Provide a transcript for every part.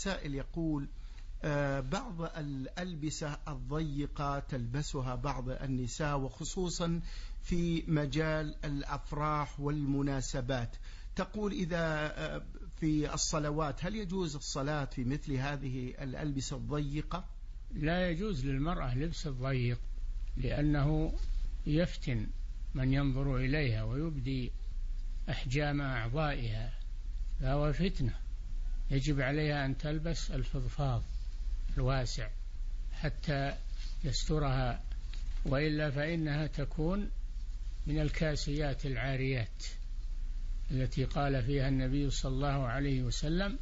سائل يقول بعض الألبسة الضيقة تلبسها بعض النساء وخصوصا في مجال الأفراح والمناسبات، تقول إذا في الصلوات هل يجوز الصلاة في مثل هذه الألبسة الضيقة؟ لا يجوز للمرأة لبس الضيق، لأنه يفتن من ينظر إليها ويبدي أحجام أعضائها، فهو فتنة. يجب عليها أن تلبس الفضفاض الواسع حتى يسترها، وإلا فإنها تكون من الكاسيات العاريات التي قال فيها النبي صلى الله عليه وسلم: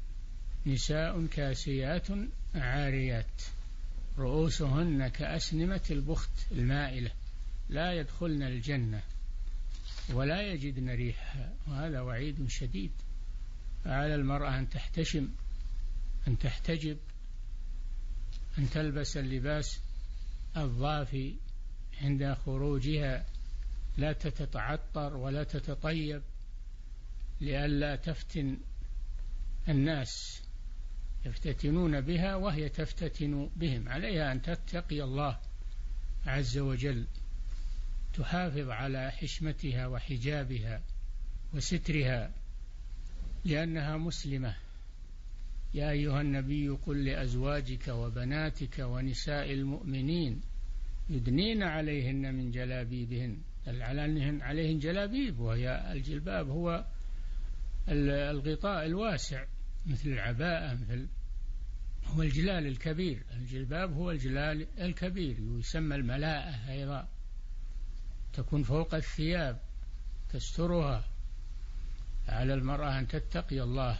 نساء كاسيات عاريات رؤوسهن كأسنمة البخت المائلة لا يدخلن الجنة ولا يجدن ريحها. وهذا وعيد شديد. فعلى المرأة أن تحتشم، أن تحتجب، أن تلبس اللباس الضافي عند خروجها، لا تتعطر ولا تتطيب لئلا تفتن الناس، يفتتنون بها وهي تفتتن بهم. عليها أن تتقي الله عز وجل، تحافظ على حشمتها وحجابها وسترها لأنها مسلمة. يا أيها النبي قل لأزواجك وبناتك ونساء المؤمنين يدنين عليهن من جلابيبهن. عليهن جلابيب، وهي الجلباب هو الغطاء الواسع مثل العباءة، هو الجلال الكبير. الجلباب هو الجلال الكبير، يسمى الملاءة أيضا، تكون فوق الثياب تسترها. على المرأة أن تتقي الله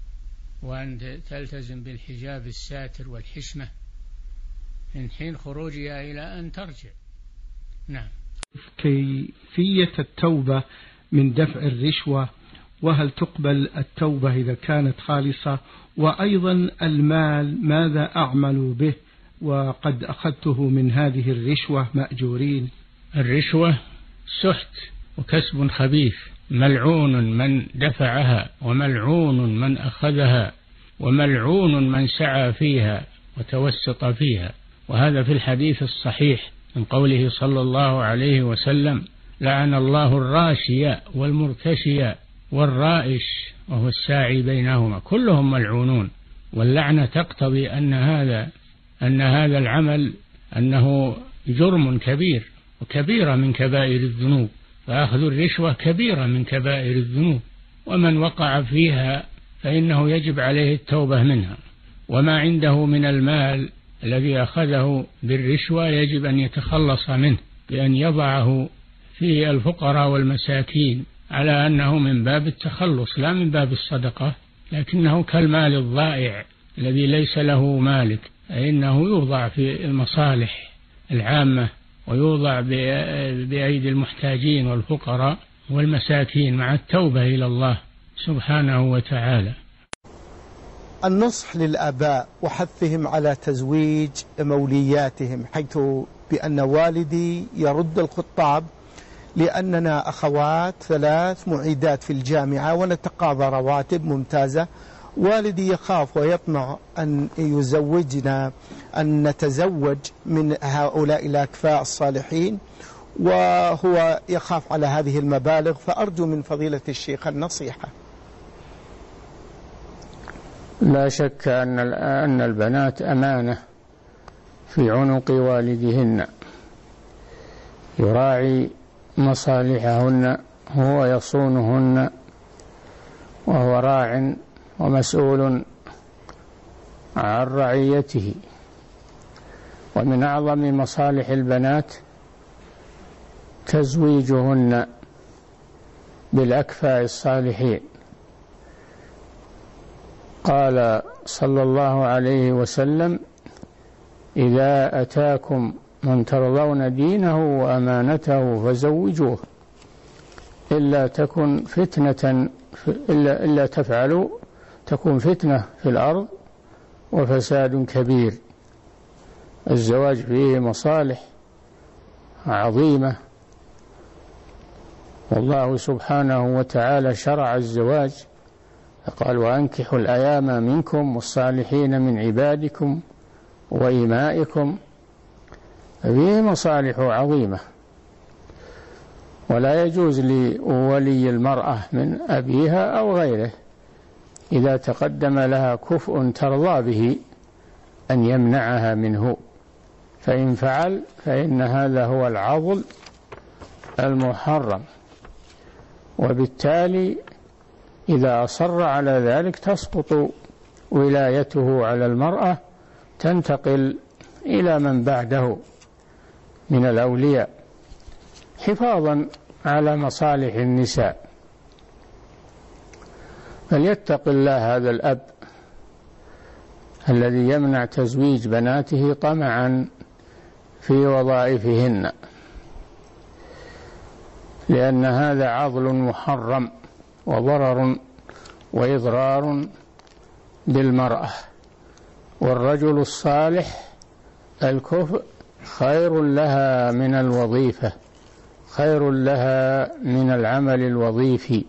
وأن تلتزم بالحجاب الساتر والحشمة من حين خروجها إلى أن ترجع. نعم. كيفية التوبة من دفع الرشوة، وهل تقبل التوبة إذا كانت خالصة؟ وأيضا المال ماذا أعمل به وقد أخذته من هذه الرشوة مأجورين؟ الرشوة سحت وكسب خبيث، ملعون من دفعها وملعون من أخذها وملعون من سعى فيها وتوسط فيها. وهذا في الحديث الصحيح من قوله صلى الله عليه وسلم: لعن الله الراشي والمرتشي والرائش وهو الساعي بينهما، كلهم ملعونون. واللعنة تقتضي أن هذا العمل أنه جرم كبير وكبيرة من كبائر الذنوب، فأخذ الرشوة كبيرة من كبائر الذنوب، ومن وقع فيها فإنه يجب عليه التوبة منها. وما عنده من المال الذي أخذه بالرشوة يجب أن يتخلص منه بأن يضعه في الفقراء والمساكين، على أنه من باب التخلص لا من باب الصدقة، لكنه كالمال الضائع الذي ليس له مالك، فإنه يوضع في المصالح العامة ويوضع بأيدي المحتاجين والفقراء والمساكين مع التوبة إلى الله سبحانه وتعالى. النصح للآباء وحثهم على تزويج مولياتهم، حيث بأن والدي يرد الخطاب لأننا أخوات 3 معيدات في الجامعة ونتقاضى رواتب ممتازة. والدي يخاف ويطمع أن يزوجنا، أن نتزوج من هؤلاء الأكفاء الصالحين، وهو يخاف على هذه المبالغ، فأرجو من فضيلة الشيخ النصيحة. لا شك أن البنات أمانة في عنق والدهن، يراعي مصالحهن، هو يصونهن، وهو راع ومسؤول عن رعيته. ومن أعظم مصالح البنات تزويجهن بالأكفاء الصالحين. قال صلى الله عليه وسلم: إذا أتاكم من ترضون دينه وأمانته فزوجوه، إلا تفعلوا تكون فتنة في الأرض وفساد كبير. الزواج فيه مصالح عظيمة، والله سبحانه وتعالى شرع الزواج قال وأنكحوا الأيام منكم والصالحين من عبادكم وإمائكم، فيه مصالح عظيمة. ولا يجوز لولي المرأة من أبيها أو غيره إذا تقدم لها كفء ترضى به أن يمنعها منه، فإن فعل فإن هذا هو العضل المحرم، وبالتالي إذا أصر على ذلك تسقط ولايته على المرأة، تنتقل إلى من بعده من الأولياء حفاظا على مصالح النساء. فليتق الله هذا الأب الذي يمنع تزويج بناته طمعا في وظائفهن، لأن هذا عضل محرم وضرر وإضرار بالمرأة. والرجل الصالح الكفء خير لها من الوظيفة، خير لها من العمل الوظيفي،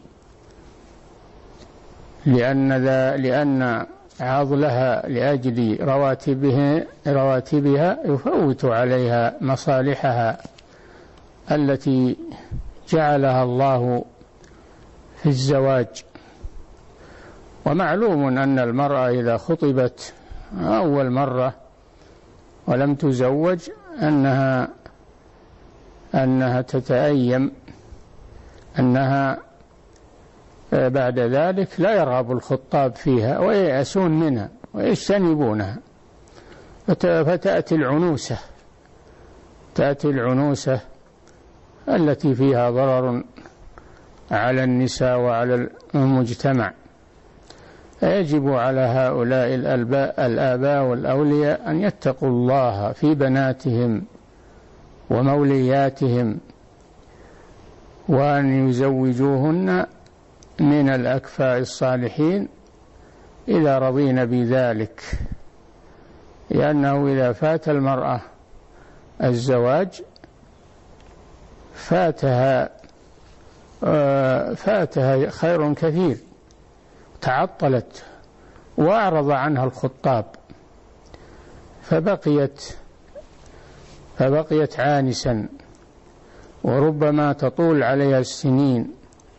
لأن عضلها لأجل رواتبها يفوت عليها مصالحها التي جعلها الله في الزواج. ومعلوم أن المرأة إذا خطبت أول مرة ولم تزوج أنها تتأيم أنها بعد ذلك لا يرغب الخطاب فيها وييأسون منها ويجتنبونها، فتأتي العنوسة التي فيها ضرر على النساء وعلى المجتمع. فيجب على هؤلاء الآباء والأولياء أن يتقوا الله في بناتهم ومولياتهم، وأن يزوجوهن من الأكفاء الصالحين إذا رضين بذلك، لأنه إذا فات المرأة الزواج فاتها خير كثير، تعطلت وأعرض عنها الخطاب فبقيت عانسا، وربما تطول عليها السنين،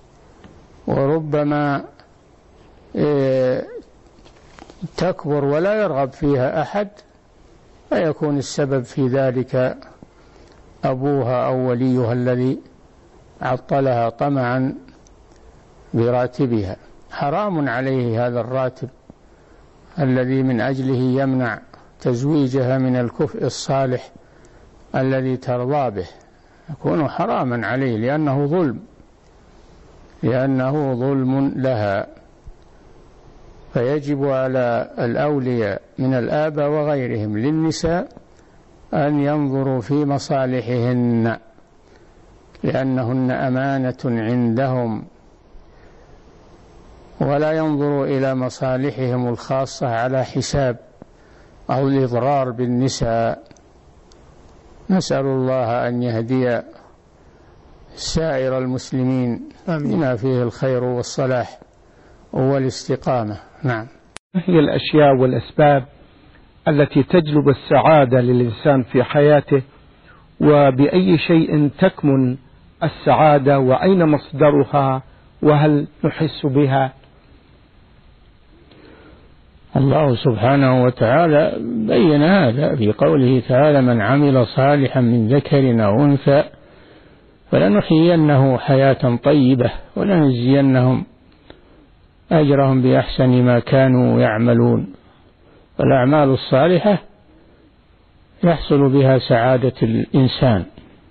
وربما تكبر ولا يرغب فيها أحد، فيكون السبب في ذلك أبوها أو وليها الذي عطلها طمعا براتبها. حرام عليه هذا الراتب الذي من أجله يمنع تزويجها من الكفء الصالح الذي ترضى به، يكون حراما عليه لأنه ظلم لها. فيجب على الأولياء من الآباء وغيرهم للنساء أن ينظروا في مصالحهن، لأنهن أمانة عندهم، ولا ينظروا إلى مصالحهم الخاصة على حساب أو الإضرار بالنساء. نسأل الله أن يهدي سائر المسلمين بما فيه الخير والصلاح والاستقامة. نعم. ما هي الأشياء والأسباب التي تجلب السعادة للإنسان في حياته، وبأي شيء تكمن السعادة، وأين مصدرها، وهل نحس بها؟ الله سبحانه وتعالى بين هذا في قوله تعالى: من عمل صالحا من ذكر أو أنثى فلنحيينه حياة طيبة ولنجزينهم أجرهم بأحسن ما كانوا يعملون. والأعمال الصالحة يحصل بها سعادة الإنسان،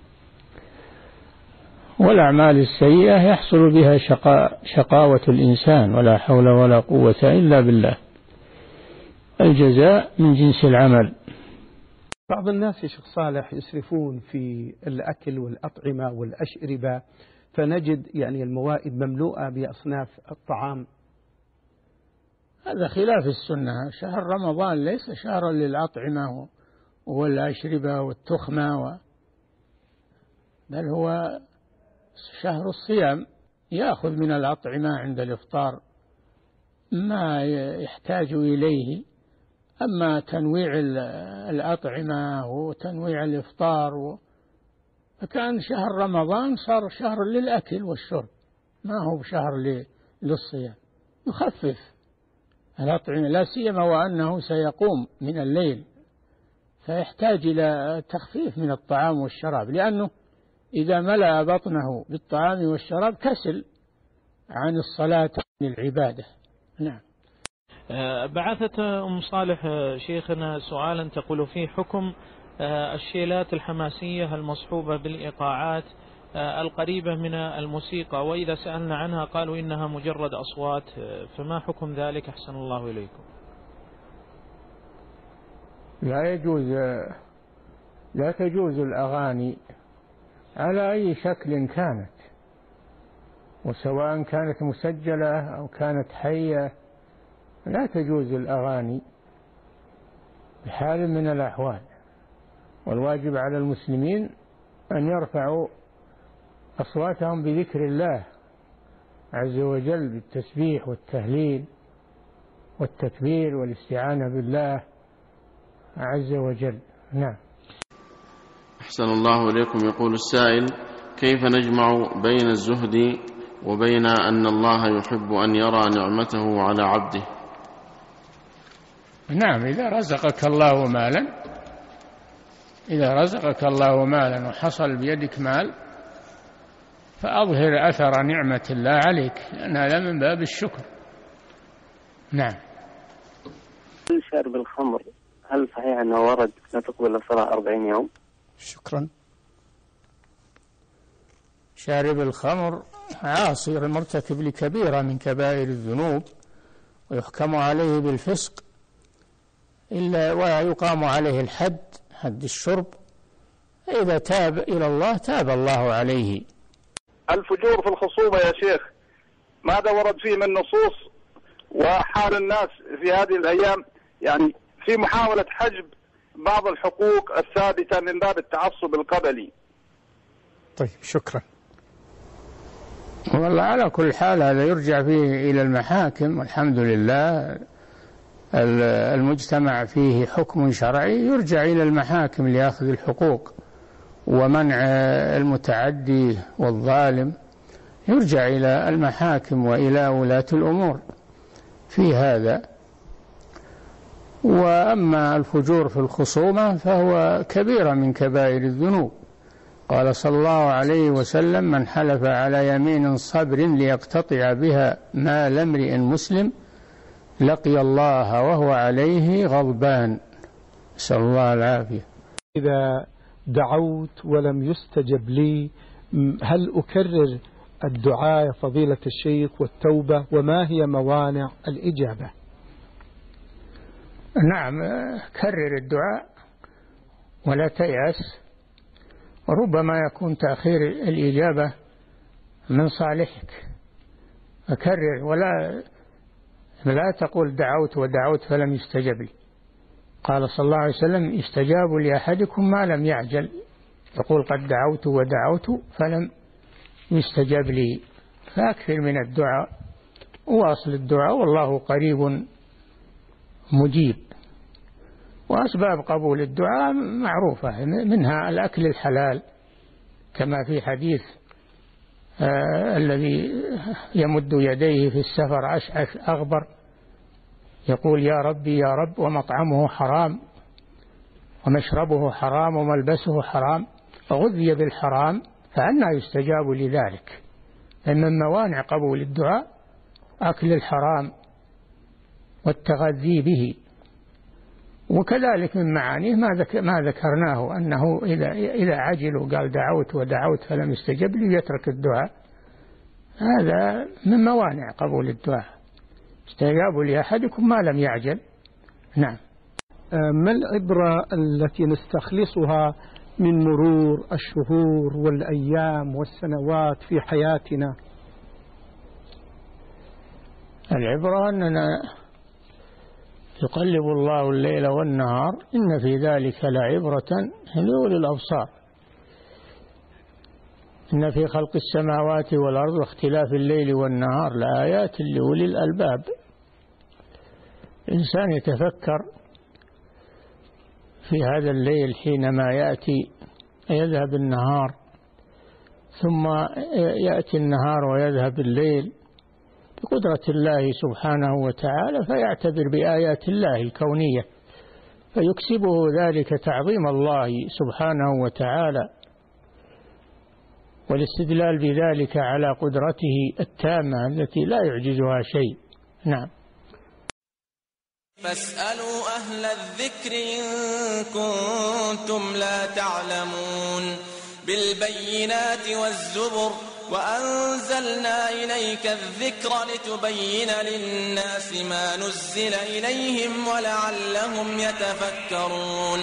والأعمال السيئة يحصل بها شقاوة الإنسان، ولا حول ولا قوة إلا بالله. الجزاء من جنس العمل. بعض الناس يا شيخ صالح يسرفون في الأكل والأطعمة والأشربة، فنجد الموائد مملوءة بأصناف الطعام. هذا خلاف السنة. شهر رمضان ليس شهرا للأطعمة والأشربة والتخمة، بل هو شهر الصيام، يأخذ من الأطعمة عند الإفطار ما يحتاج إليه. أما تنويع الأطعمة وتنويع الإفطار فكان شهر رمضان صار شهر للأكل والشرب، ما هو شهر للصيام، يخفف الأطعمة، لا سيما وأنه سيقوم من الليل، فيحتاج إلى تخفيف من الطعام والشراب، لأنه إذا ملأ بطنه بالطعام والشراب كسل عن الصلاة والعبادة. نعم. بعثت أم صالح شيخنا سؤالا تقول فيه حكم الشيلات الحماسية المصحوبة بالإيقاعات القريبة من الموسيقى، وإذا سألنا عنها قالوا إنها مجرد أصوات، فما حكم ذلك أحسن الله إليكم؟ لا تجوز الأغاني على أي شكل كانت، وسواء كانت مسجلة أو كانت حية، لا تجوز الأغاني بحال من الأحوال. والواجب على المسلمين أن يرفعوا أصواتهم بذكر الله عز وجل بالتسبيح والتهليل والتكبير والاستعانة بالله عز وجل. نعم. أحسن الله إليكم. يقول السائل: كيف نجمع بين الزهد وبين أن الله يحب أن يرى نعمته على عبده؟ نعم، إذا رزقك الله مالا وحصل بيدك مال فأظهر أثر نعمة الله عليك، لأن هذا من باب الشكر. نعم. شرب الخمر هل صحيح أنه ورد لا تقبل الصلاة 40 يوم؟ شكرا. شارب الخمر عاصي مرتكب لكبيرة من كبائر الذنوب، ويحكم عليه بالفسق إلا ويقام عليه الحد، حد الشرب. إذا تاب إلى الله تاب الله عليه. الفجور في الخصوبة يا شيخ ماذا ورد فيه من نصوص، وحال الناس في هذه الأيام يعني في محاولة حجب بعض الحقوق الثابتة من باب التعصب القبلي؟ طيب، شكرا. والله على كل حال هذا يرجع فيه إلى المحاكم، والحمد لله المجتمع فيه حكم شرعي، يرجع إلى المحاكم لأخذ الحقوق ومنع المتعدي والظالم، يرجع إلى المحاكم وإلى ولاة الأمور في هذا. وأما الفجور في الخصومة فهو كبيرة من كبائر الذنوب. قال صلى الله عليه وسلم: من حلف على يمين صبر ليقتطع بها مال امرئ مسلم لقي الله وهو عليه غضبان. نسأل الله العافية. إذا دعوت ولم يستجب لي هل أكرر الدعاء يا فضيلة الشيخ والتوبة، وما هي موانع الإجابة؟ نعم، كرر الدعاء ولا تيأس، وربما يكون تأخير الإجابة من صالحك، فكرر ولا تقول دعوت ودعوت فلم يستجب لي. قال صلى الله عليه وسلم: استجاب لأحدكم ما لم يعجل. يقول قد دعوت ودعوت فلم يستجب لي، فأكثر من الدعاء، وأصل الدعاء والله قريب مجيب. وأسباب قبول الدعاء معروفة، منها الأكل الحلال، كما في حديث الذي يمد يديه في السفر أشعث أغبر يقول: يا ربي يا رب، ومطعمه حرام ومشربه حرام وملبسه حرام فغذي بالحرام فأنى يستجاب لذلك. من موانع قبول الدعاء أكل الحرام والتغذي به. وكذلك من معانيه ما ذكرناه، أنه إذا عجلوا قال دعوت ودعوت فلم يستجب لي يترك الدعاء، هذا من موانع قبول الدعاء. استجاب لأحدكم ما لم يعجل. نعم. ما العبرة التي نستخلصها من مرور الشهور والأيام والسنوات في حياتنا؟ العبرة أننا يقلب الله الليل والنهار، إن في ذلك لعبرة لأولي الأبصار. إن في خلق السماوات والأرض واختلاف الليل والنهار لآيات لأولي الألباب. الإنسان يتفكر في هذا الليل حينما يأتي يذهب النهار، ثم يأتي النهار ويذهب الليل بقدرة الله سبحانه وتعالى، فيعتبر بآيات الله الكونية فيكسبه ذلك تعظيم الله سبحانه وتعالى والاستدلال بذلك على قدرته التامة التي لا يعجزها شيء. نعم. فاسألوا أهل الذكر إن كنتم لا تعلمون بالبينات والزبر وأنزلنا إليك الذكر لتبين للناس ما نزل إليهم ولعلهم يتفكرون.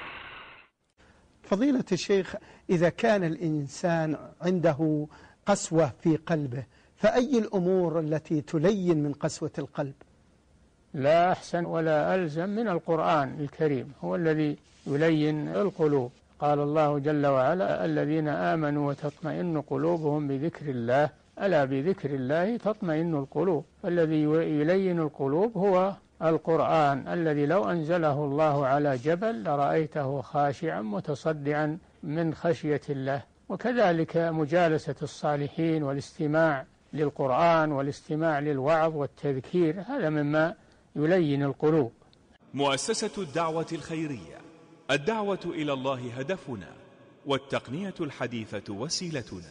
فضيلة الشيخ، إذا كان الإنسان عنده قسوة في قلبه فأي الأمور التي تلين من قسوة القلب؟ لا أحسن ولا ألزم من القرآن الكريم، هو الذي يلين القلوب. قال الله جل وعلا: الذين آمنوا وتطمئن قلوبهم بذكر الله، ألا بذكر الله تطمئن القلوب. الذي يلين القلوب هو القرآن الذي لو أنزله الله على جبل لرأيته خاشعا متصدعا من خشية الله. وكذلك مجالسة الصالحين والاستماع للقرآن والاستماع للوعظ والتذكير، هذا مما يلين القلوب. مؤسسة الدعوة الخيرية، الدعوة إلى الله هدفنا، والتقنية الحديثة وسيلتنا.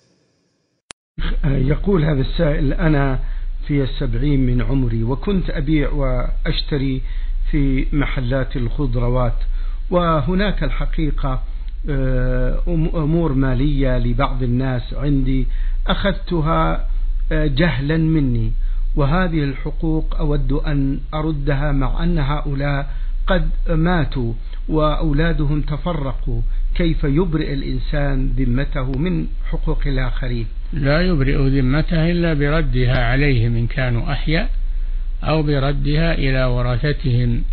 يقول هذا السائل: أنا في 70 من عمري، وكنت أبيع وأشتري في محلات الخضروات، وهناك الحقيقة أمور مالية لبعض الناس عندي أخذتها جهلا مني، وهذه الحقوق أود أن أردها، مع أن هؤلاء قد ماتوا وأولادهم تفرقوا. كيف يبرئ الإنسان ذمته من حقوق الآخرين؟ لا يبرئ ذمته إلا بردها عليهم إن كانوا أحياء، أو بردها إلى ورثتهم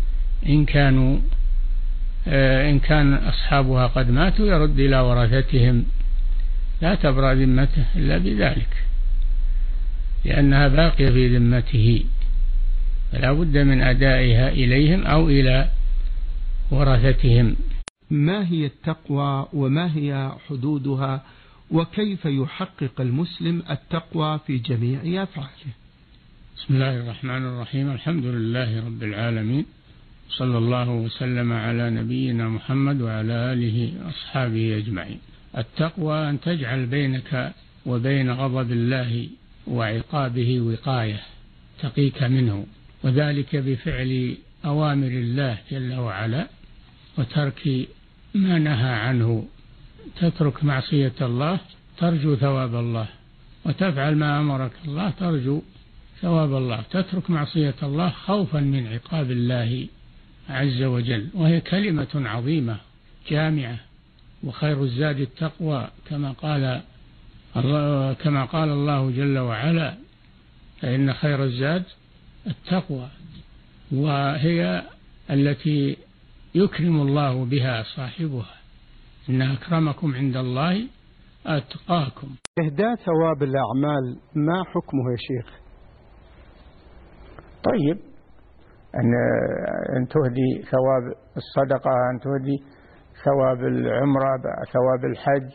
إن كان أصحابها قد ماتوا يرد إلى ورثتهم. لا تبرأ ذمته إلا بذلك، لأنها باقية في ذمته، فلا بد من أدائها إليهم أو إلى ورثتهم. ما هي التقوى وما هي حدودها، وكيف يحقق المسلم التقوى في جميع أفعاله؟ بسم الله الرحمن الرحيم. الحمد لله رب العالمين، صلى الله وسلم على نبينا محمد وعلى آله وأصحابه أجمعين. التقوى أن تجعل بينك وبين غضب الله وعقابه وقاية تقيك منه، وذلك بفعل أوامر الله جل وعلا وترك ما نهى عنه. تترك معصية الله ترجو ثواب الله، وتفعل ما أمرك الله ترجو ثواب الله. تترك معصية الله خوفا من عقاب الله عز وجل، وهي كلمة عظيمة جامعة. وخير الزاد التقوى كما قال الله جل وعلا: فإن خير الزاد التقوى، وهي التي يكرم الله بها صاحبها. إن أكرمكم عند الله أتقاكم. إهداء ثواب الأعمال ما حكمه يا شيخ؟ طيب، أن تهدي ثواب الصدقة، أن تهدي ثواب العمرة، ثواب الحج،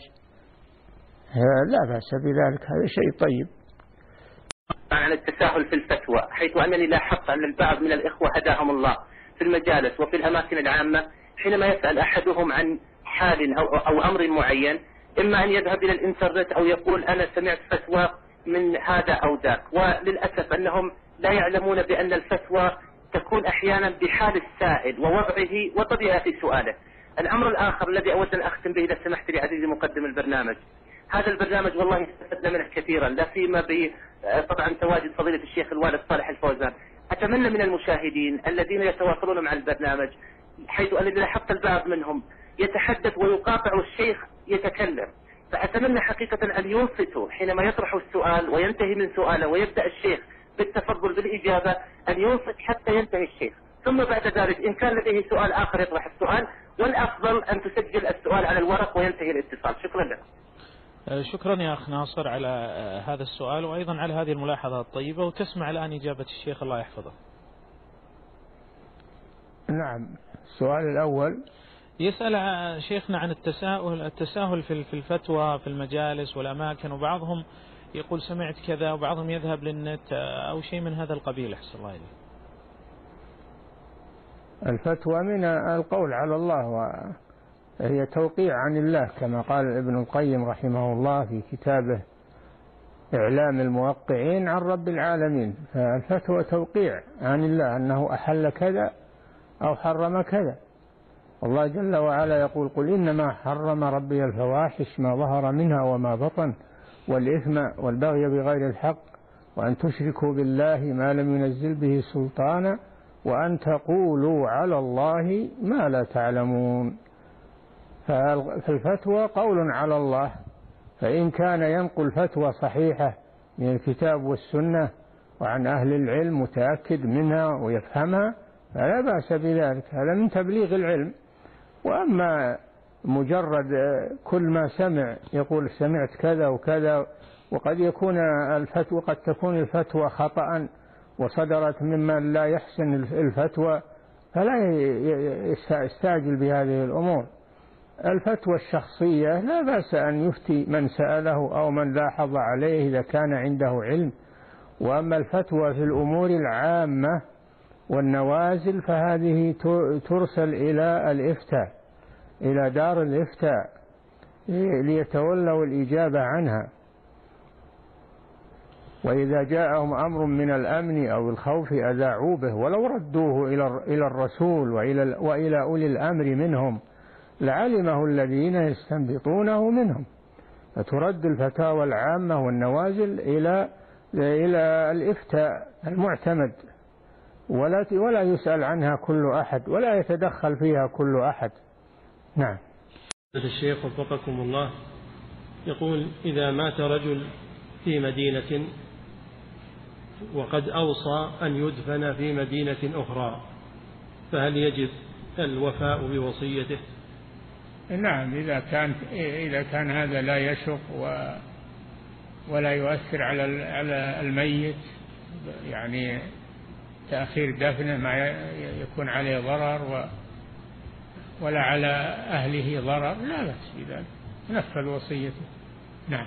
لا بأس بذلك، هذا شيء طيب. عن التساهل في الفتوى، حيث أنني لاحظت أن البعض من الإخوة هداهم الله في المجالس وفي الأماكن العامة حينما يسأل أحدهم عن حال أو أمر معين، إما أن يذهب إلى الإنترنت أو يقول أنا سمعت فتوى من هذا أو ذاك، وللأسف أنهم لا يعلمون بأن الفتوى تكون أحيانا بحال السائل ووضعه وطبيعة سؤاله. الأمر الآخر الذي أود أن أختم به إذا سمحت لي عزيزي مقدم البرنامج، هذا البرنامج والله استفدنا منه كثيرا، لا سيما طبعا تواجد فضيلة الشيخ الوالد صالح الفوزان. أتمنى من المشاهدين الذين يتواصلون مع البرنامج، حيث أنني لاحظت البعض منهم يتحدث ويقاطع الشيخ يتكلم، فأتمنى حقيقة أن ينصتوا حينما يطرحوا السؤال وينتهي من سؤاله ويبدأ الشيخ بالتفضل بالإجابة، أن ينصت حتى ينتهي الشيخ، ثم بعد ذلك إن كان لديه سؤال آخر يطرح السؤال، والأفضل أن تسجل السؤال على الورق وينتهي الاتصال. شكرا لك. شكرا يا أخ ناصر على هذا السؤال، وأيضا على هذه الملاحظة الطيبة، وتسمع الآن إجابة الشيخ الله يحفظه. نعم. السؤال الأول يسأل شيخنا عن التساهل في الفتوى في المجالس والأماكن، وبعضهم يقول سمعت كذا، وبعضهم يذهب للنت أو شيء من هذا القبيل. أحسن الله إليك. الفتوى من القول على الله، وهي توقيع عن الله كما قال ابن القيم رحمه الله في كتابه إعلام الموقعين عن رب العالمين. فالفتوى توقيع عن الله أنه أحل كذا أو حرم كذا. والله جل وعلا يقول قل إنما حرم ربي الفواحش ما ظهر منها وما بطن والإثم والبغي بغير الحق وأن تشركوا بالله ما لم ينزل به سلطانا وأن تقولوا على الله ما لا تعلمون. فالفتوى قول على الله، فإن كان ينقل فتوى صحيحة من الكتاب والسنة وعن أهل العلم متأكد منها ويفهمها فلا بأس بذلك، هذا من تبليغ العلم. وأما مجرد كل ما سمع يقول سمعت كذا وكذا، وقد يكون الفتوى قد تكون الفتوى خطأ وصدرت ممن لا يحسن الفتوى، فلا يستعجل بهذه الأمور. الفتوى الشخصية لا بأس أن يفتي من سأله أو من لاحظ عليه إذا كان عنده علم. وأما الفتوى في الأمور العامة والنوازل فهذه ترسل إلى الإفتاء، إلى دار الإفتاء ليتولوا الإجابة عنها. وإذا جاءهم أمر من الأمن أو الخوف أذاعوا به ولو ردوه إلى الرسول وإلى أولي الأمر منهم لعلمه الذين يستنبطونه منهم. فترد الفتاوى العامة والنوازل إلى الإفتاء المعتمد، ولا يسأل عنها كل أحد ولا يتدخل فيها كل أحد. نعم. الشيخ وفقكم الله يقول إذا مات رجل في مدينة وقد أوصى أن يدفن في مدينة أخرى، فهل يجب الوفاء بوصيته؟ نعم، إذا كان هذا لا يشق ولا يؤثر على الميت، يعني تأخير دفنه ما يكون عليه ضرر ولا على أهله ضرر، لا بأس بذلك، نفذ وصيته. نعم.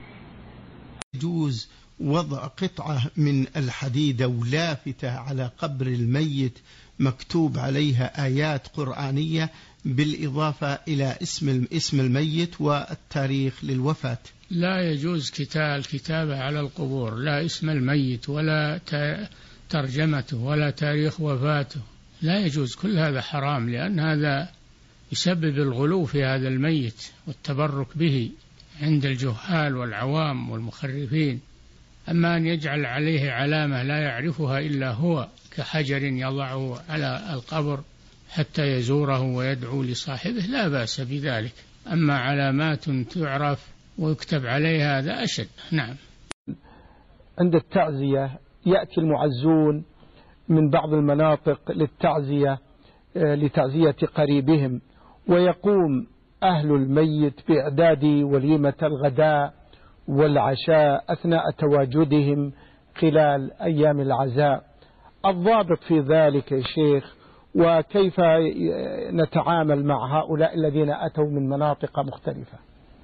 يجوز وضع قطعة من الحديد أو لافتة على قبر الميت مكتوب عليها آيات قرآنية بالإضافة إلى اسم الميت والتاريخ للوفاة؟ لا يجوز الكتابة على القبور، لا اسم الميت ولا ترجمته ولا تاريخ وفاته، لا يجوز. كل هذا حرام، لأن هذا يسبب الغلو في هذا الميت والتبرك به عند الجهال والعوام والمخرفين. أما أن يجعل عليه علامة لا يعرفها إلا هو كحجر يضعه على القبر حتى يزوره ويدعو لصاحبه لا بأس بذلك. أما علامات تعرف ويكتب عليها هذا أشد. نعم. عند التعزية يأتي المعزون من بعض المناطق لتعزية قريبهم، ويقوم أهل الميت بإعداد وليمة الغداء والعشاء أثناء تواجدهم خلال أيام العزاء. الضابط في ذلك يا شيخ، وكيف نتعامل مع هؤلاء الذين أتوا من مناطق مختلفة؟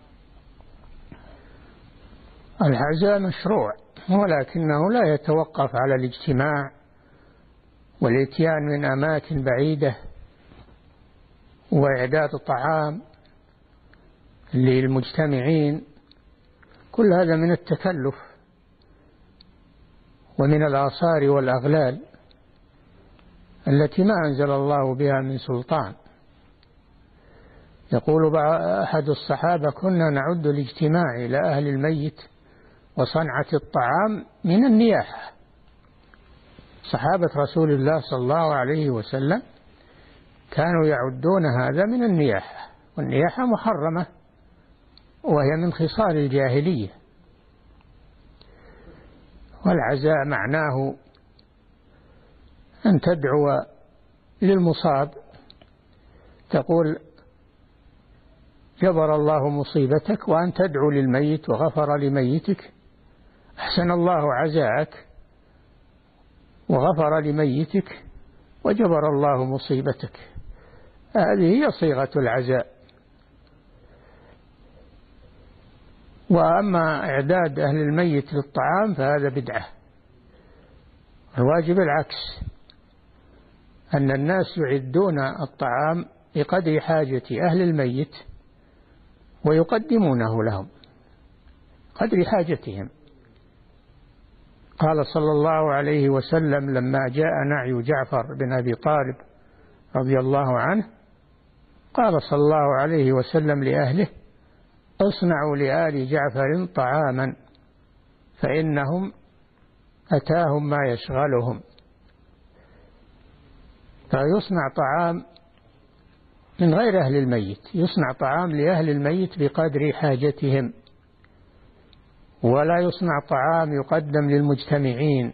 العزاء مشروع، ولكنه لا يتوقف على الاجتماع والإتيان من أماكن بعيدة وإعداد طعام للمجتمعين. كل هذا من التكلف ومن الآثار والأغلال التي ما أنزل الله بها من سلطان. يقول أحد الصحابة كنا نعد الاجتماع إلى أهل الميت وصنعة الطعام من النياحة. صحابة رسول الله صلى الله عليه وسلم كانوا يعدون هذا من النياحة، والنياحة محرمة وهي من خصال الجاهلية. والعزاء معناه أن تدعو للمصاب، تقول جبر الله مصيبتك، وأن تدعو للميت وغفر لميتك، أحسن الله عزاءك وغفر لميتك وجبر الله مصيبتك. هذه هي صيغة العزاء. وأما إعداد أهل الميت للطعام فهذا بدعة. الواجب العكس، أن الناس يعدون الطعام بقدر حاجة أهل الميت ويقدمونه لهم قدر حاجتهم. قال صلى الله عليه وسلم لما جاء نعي جعفر بن أبي طالب رضي الله عنه، قال صلى الله عليه وسلم لأهله: اصنعوا لآل جعفر طعاما فإنهم أتاهم ما يشغلهم. فيصنع طعام من غير أهل الميت، يصنع طعام لأهل الميت بقدر حاجتهم، ولا يصنع طعام يقدم للمجتمعين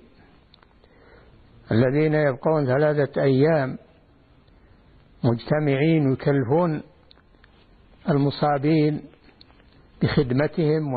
الذين يبقون 3 أيام مجتمعين يكلفون المصابين بخدمتهم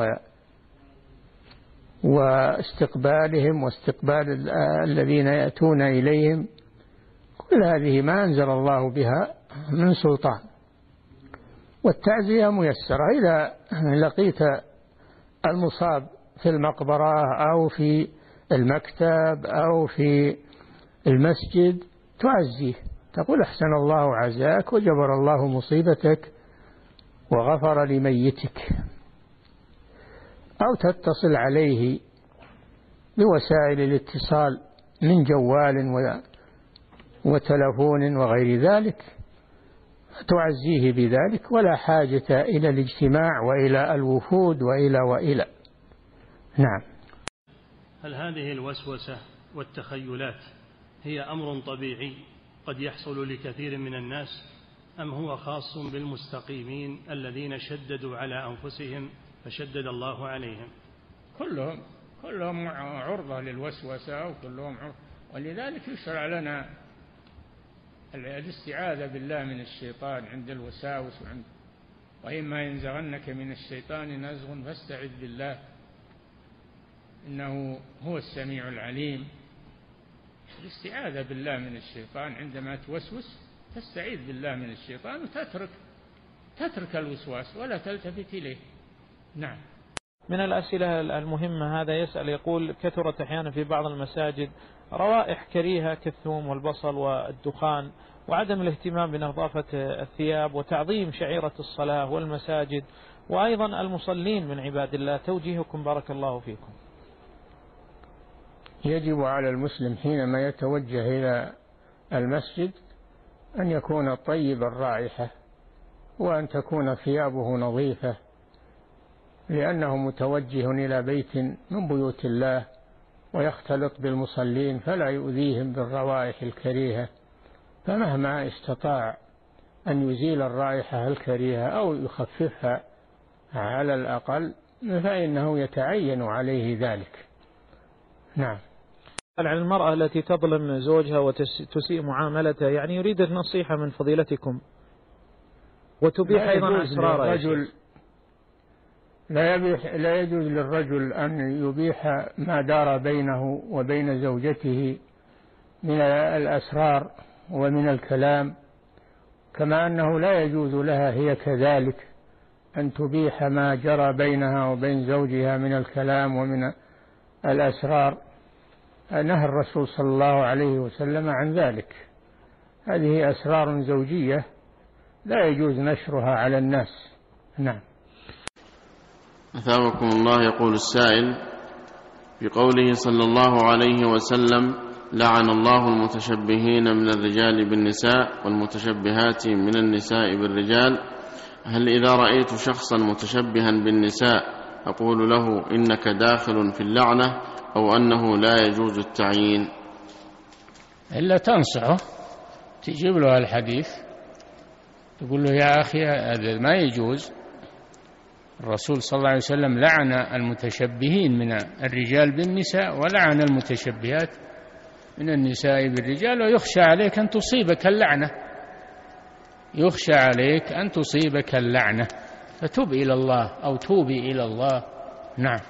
واستقبالهم واستقبال الذين يأتون إليهم. كل هذه ما أنزل الله بها من سلطان. والتعزية ميسرة، إذا لقيت المصاب في المقبرة أو في المكتب أو في المسجد تعزيه، تقول: أحسن الله عزاك وجبر الله مصيبتك وغفر لميتك. أو تتصل عليه بوسائل الاتصال من جوال وتلفون وغير ذلك، تعزيه بذلك، ولا حاجة إلى الاجتماع وإلى الوفود وإلى. نعم. هل هذه الوسوسة والتخيلات هي أمر طبيعي قد يحصل لكثير من الناس، أم هو خاص بالمستقيمين الذين شددوا على أنفسهم فشدد الله عليهم؟ كلهم عرضة للوسوسة، وكلهم عرضة. ولذلك يشرع لنا الاستعاذة بالله من الشيطان عند الوساوس، وإما ينزغنك من الشيطان نزغ فاستعذ بالله إنه هو السميع العليم. الاستعاذة بالله من الشيطان عندما توسوس تستعيذ بالله من الشيطان وتترك الوسواس ولا تلتفت إليه. نعم. من الأسئلة المهمة هذا يسأل يقول: كثرت أحيانا في بعض المساجد روائح كريهة كالثوم والبصل والدخان، وعدم الاهتمام بنظافة الثياب وتعظيم شعيرة الصلاة والمساجد وأيضا المصلين من عباد الله، توجيهكم بارك الله فيكم. يجب على المسلم حينما يتوجه إلى المسجد أن يكون طيب الرائحة، وأن تكون ثيابه نظيفة، لأنه متوجه إلى بيت من بيوت الله ويختلط بالمصلين فلا يؤذيهم بالروائح الكريهة. فمهما استطاع أن يزيل الرائحة الكريهة أو يخففها على الأقل فإنه يتعين عليه ذلك. نعم. على المرأة التي تظلم زوجها وتسيء معاملته، يعني يريد النصيحة من فضيلتكم وتبيح أيضا أسراره. لا يجوز للرجل أن يبيح ما دار بينه وبين زوجته من الأسرار ومن الكلام، كما أنه لا يجوز لها هي كذلك أن تبيح ما جرى بينها وبين زوجها من الكلام ومن الأسرار. نهى الرسول صلى الله عليه وسلم عن ذلك. هذه أسرار زوجية لا يجوز نشرها على الناس. نعم. أثابكم الله. يقول السائل: في قوله صلى الله عليه وسلم: لعن الله المتشبهين من الرجال بالنساء والمتشبهات من النساء بالرجال، هل إذا رأيت شخصا متشبها بالنساء أقول له إنك داخل في اللعنة، أو أنه لا يجوز التعيين؟ إلا تنصحه، تجيب له الحديث، تقول له: يا أخي هذا ما يجوز. الرسول صلى الله عليه وسلم لعن المتشبهين من الرجال بالنساء ولعن المتشبهات من النساء بالرجال، ويخشى عليك أن تصيبك اللعنة، يخشى عليك أن تصيبك اللعنة، فتب إلى الله أو توبي إلى الله. نعم.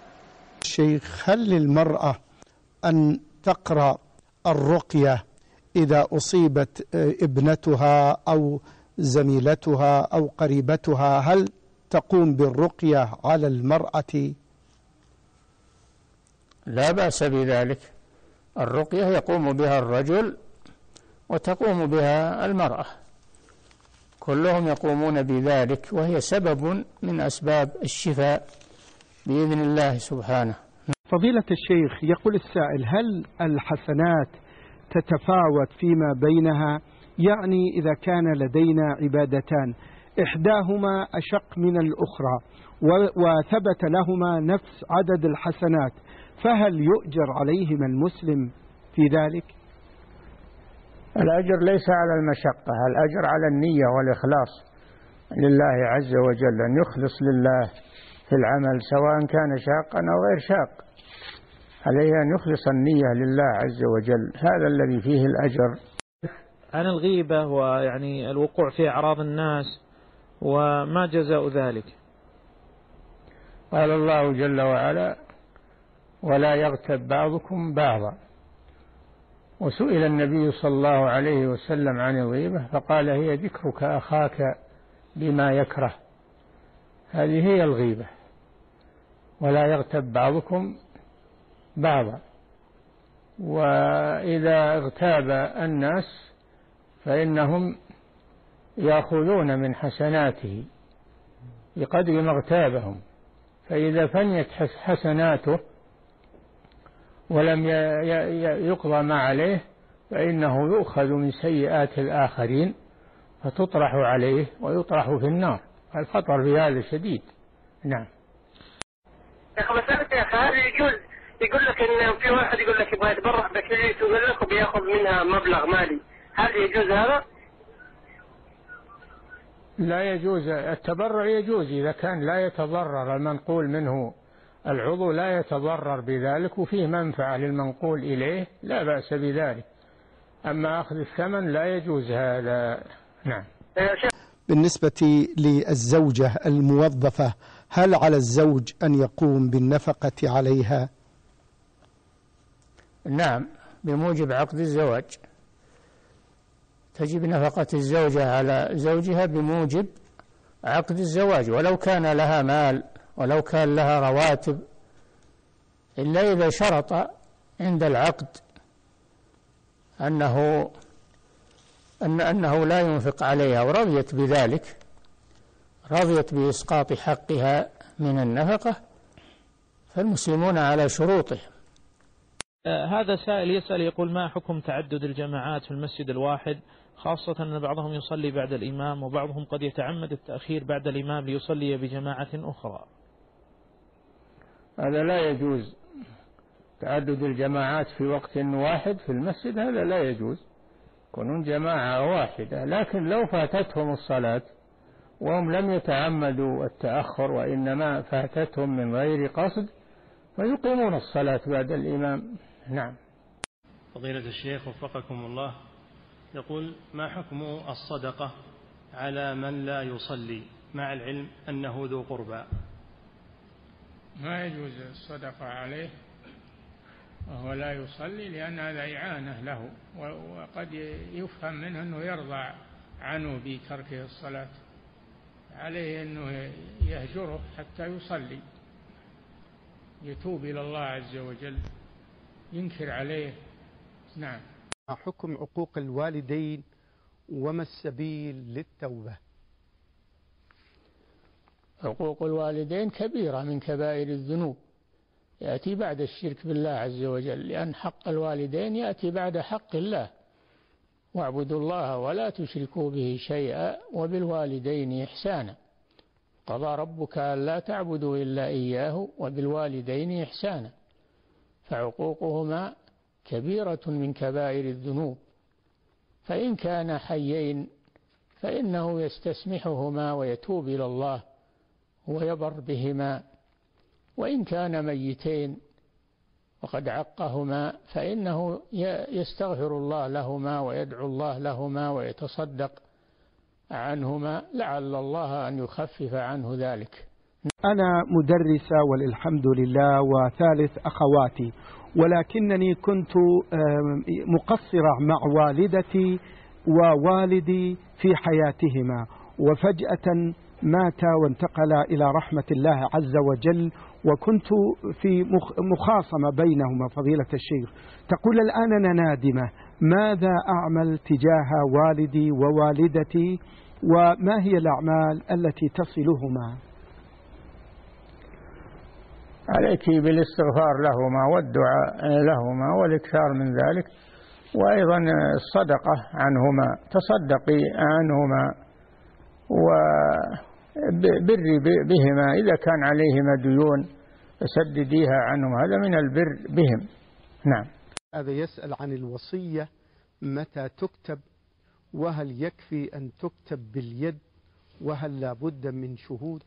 الشيخ، هل للمرأة أن تقرأ الرقية إذا أصيبت ابنتها أو زميلتها أو قريبتها هل تقوم بالرقية على المرأة؟ لا بأس بذلك. الرقية يقوم بها الرجل وتقوم بها المرأة، كلهم يقومون بذلك، وهي سبب من أسباب الشفاء بإذن الله سبحانه. فضيلة الشيخ، يقول السائل: هل الحسنات تتفاوت فيما بينها؟ يعني إذا كان لدينا عبادتان إحداهما أشق من الأخرى وثبت لهما نفس عدد الحسنات، فهل يؤجر عليهما المسلم في ذلك؟ الأجر ليس على المشقة، الأجر على النية والإخلاص لله عز وجل، أن يخلص لله في العمل سواء كان شاقا أو غير شاق، عليه أن يخلص النية لله عز وجل، هذا الذي فيه الأجر. عن الغيبة ويعني الوقوع في أعراض الناس، وما جزاء ذلك؟ قال الله جل وعلا: ولا يغتب بعضكم بعضا. وسئل النبي صلى الله عليه وسلم عن الغيبة فقال: هي ذكرك أخاك بما يكره، هذه هي الغيبة. ولا يغتب بعضكم بعضا. وإذا اغتاب الناس فإنهم يأخذون من حسناته بقدر ما اغتابهم، فإذا فنيت حسناته ولم يقضى ما عليه فإنه يؤخذ من سيئات الآخرين فتطرح عليه ويطرح في النار. الخطر في هذا شديد. نعم. يا أخي مسألة يا أخي، هذا يقول لك إن في واحد يقول لك يبغى يتبرع بكرية ويقول لك وبياخذ منها مبلغ مالي، هل يجوز هذا؟ لا يجوز. التبرع يجوز إذا كان لا يتضرر المنقول منه، العضو لا يتضرر بذلك وفيه منفعة للمنقول إليه، لا بأس بذلك. أما أخذ الثمن لا يجوز هذا. نعم. بالنسبة للزوجة الموظفة، هل على الزوج أن يقوم بالنفقة عليها؟ نعم، بموجب عقد الزواج تجب نفقة الزوجة على زوجها بموجب عقد الزواج، ولو كان لها مال ولو كان لها رواتب، إلا إذا شرط عند العقد أنه لا ينفق عليها ورضيت بذلك، رضيت بإسقاط حقها من النفقة، فالمسلمون على شروطه. هذا سائل يسأل يقول: ما حكم تعدد الجماعات في المسجد الواحد، خاصة أن بعضهم يصلي بعد الإمام وبعضهم قد يتعمد التأخير بعد الإمام ليصلي بجماعة أخرى؟ هذا لا يجوز، تعدد الجماعات في وقت واحد في المسجد هذا لا يجوز، يكونون جماعة واحدة. لكن لو فاتتهم الصلاة وهم لم يتعمدوا التأخر وإنما فاتتهم من غير قصد فيقيمون الصلاة بعد الإمام. نعم. فضيلة الشيخ وفقكم الله، يقول: ما حكم الصدقة على من لا يصلي مع العلم أنه ذو قربى؟ ما يجوز الصدقة عليه وهو لا يصلي، لأن هذا إعانة له، وقد يفهم منه أنه يرضى عنه بتركه الصلاة، عليه أنه يهجره حتى يصلي، يتوب إلى الله عز وجل، ينكر عليه. نعم. حكم عقوق الوالدين وما السبيل للتوبة؟ عقوق الوالدين كبيرة من كبائر الذنوب، يأتي بعد الشرك بالله عز وجل، لأن حق الوالدين يأتي بعد حق الله: واعبدوا الله ولا تشركوا به شيئا وبالوالدين إحسانا. قضى ربك ألا تعبدوا إلا إياه وبالوالدين إحسانا، فعقوقهما كبيرة من كبائر الذنوب، فإن كان حيين فإنه يستسمحهما ويتوب إلى الله ويبر بهما، وإن كان ميتين وقد عقهما فإنه يستغفر الله لهما ويدعو الله لهما ويتصدق عنهما لعل الله أن يخفف عنه ذلك. أنا مدرسة والحمد لله وثالث أخواتي، ولكنني كنت مقصرة مع والدتي ووالدي في حياتهما، وفجأة مات وانتقل إلى رحمة الله عز وجل، وكنت في مخاصمة بينهما فضيلة الشيخ. تقول الآن أنا نادمة، ماذا أعمل تجاه والدي ووالدتي، وما هي الأعمال التي تصلهما؟ عليك بالاستغفار لهما والدعاء لهما والإكثار من ذلك، وأيضا الصدقة عنهما، تصدقي عنهما وبري بهما، إذا كان عليهما ديون فسدديها عنهم، هذا من البر بهم. نعم. هذا يسأل عن الوصية متى تكتب، وهل يكفي أن تكتب باليد، وهل لا بد من شهود؟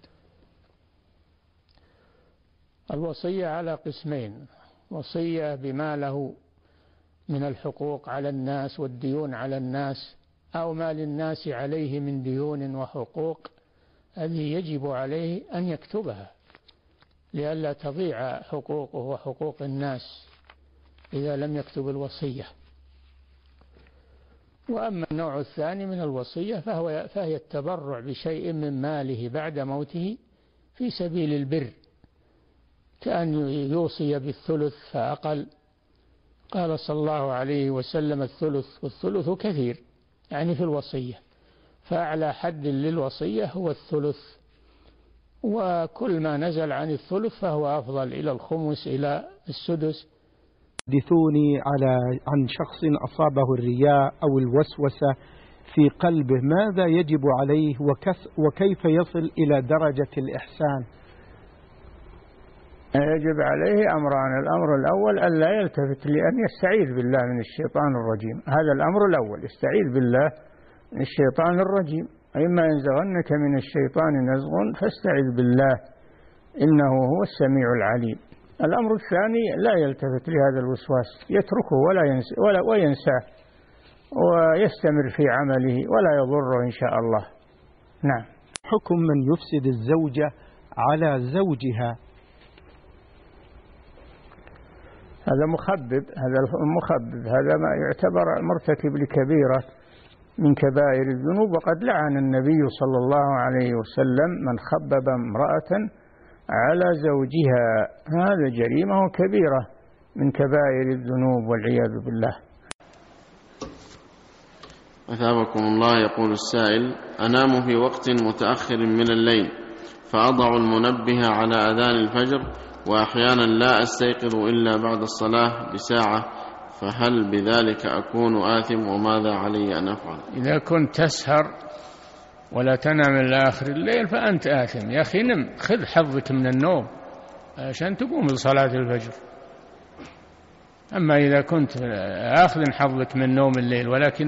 الوصية على قسمين: وصية بما له من الحقوق على الناس والديون على الناس، أو ما للناس عليه من ديون وحقوق، هذه يجب عليه أن يكتبها لئلا تضيع حقوقه وحقوق الناس إذا لم يكتب الوصية. وأما النوع الثاني من الوصية فهي التبرع بشيء من ماله بعد موته في سبيل البر، كأن يوصي بالثلث فأقل. قال صلى الله عليه وسلم: الثلث، والثلث كثير يعني في الوصية، فأعلى حد للوصية هو الثلث، وكل ما نزل عن الثلث فهو أفضل، إلى الخمس إلى السدس. حدثوني عن شخص أصابه الرياء أو الوسوسة في قلبه، ماذا يجب عليه وكيف يصل إلى درجة الإحسان؟ يجب عليه أمران: الأمر الأول ألا يلتفت، لأن يستعيذ بالله من الشيطان الرجيم، هذا الأمر الأول، يستعيذ بالله من الشيطان الرجيم، إما ينزغنك من الشيطان نزغ فاستعذ بالله إنه هو السميع العليم. الأمر الثاني لا يلتفت لهذا الوسواس، يتركه وينساه ويستمر في عمله ولا يضره إن شاء الله. نعم. حكم من يفسد الزوجة على زوجها؟ هذا مخبب، هذا ما يعتبر مرتكب لكبيرة من كبائر الذنوب، وقد لعن النبي صلى الله عليه وسلم من خبب امرأة على زوجها، هذا جريمة كبيرة من كبائر الذنوب والعياذ بالله. أثابكم الله. يقول السائل: أنام في وقت متأخر من الليل فأضع المنبه على أذان الفجر، وأحيانا لا أستيقظ إلا بعد الصلاة بساعة، فهل بذلك أكون آثم، وماذا علي أن أفعل؟ إذا كنت تسهر ولا تنام إلى آخر الليل فأنت آثم. يا أخي نم، خذ حظك من النوم عشان تقوم لصلاة الفجر. أما إذا كنت آخذ حظك من نوم الليل ولكن